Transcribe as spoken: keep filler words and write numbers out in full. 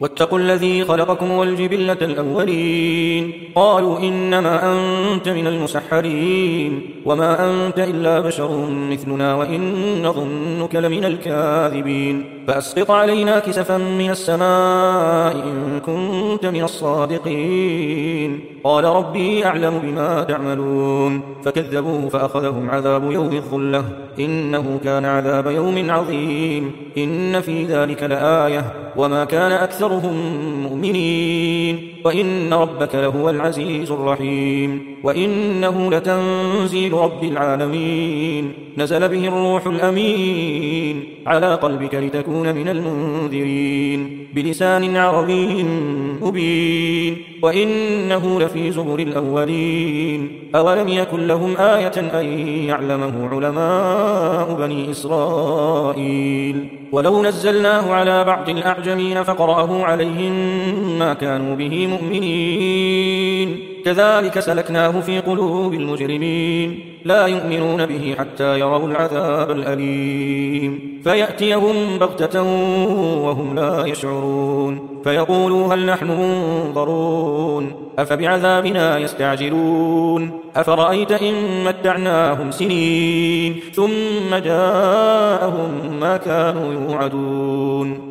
واتقوا الذي خلقكم والجبلة الأولين قالوا إنما أنت من المسحرين وما أنت إلا بشر مثلنا وإن نظنك لمن الكاذبين فأسقط علينا كسفا من السماء إن كنت من الصادقين قال ربي أعلم بما تعملون فكذبوه فأخذهم عذاب يوم الظلة إنه كان عذاب يوم عظيم إن في ذلك لآية وما كان أكثرهم مؤمنين وإن ربك لهو العزيز الرحيم وإنه لتنزيل رب العالمين نزل به الروح الأمين على قلبك لتكون من المنذرين بلسان عربي مبين وإنه لفي زبر الأولين أولم يكن لهم آية أن يعلمه علماء بني إسرائيل ولو نزلناه على بعض الأعجمين فقرأه عليهم ما كانوا به مؤمنين كذلك سلكناه في قلوب المجرمين لا يؤمنون به حتى يروا العذاب الأليم فيأتيهم بغتة وهم لا يشعرون فيقولوا هل نحن منظرون أفبعذابنا يستعجلون أفرأيت إن متعناهم سنين ثم جاءهم ما كانوا يوعدون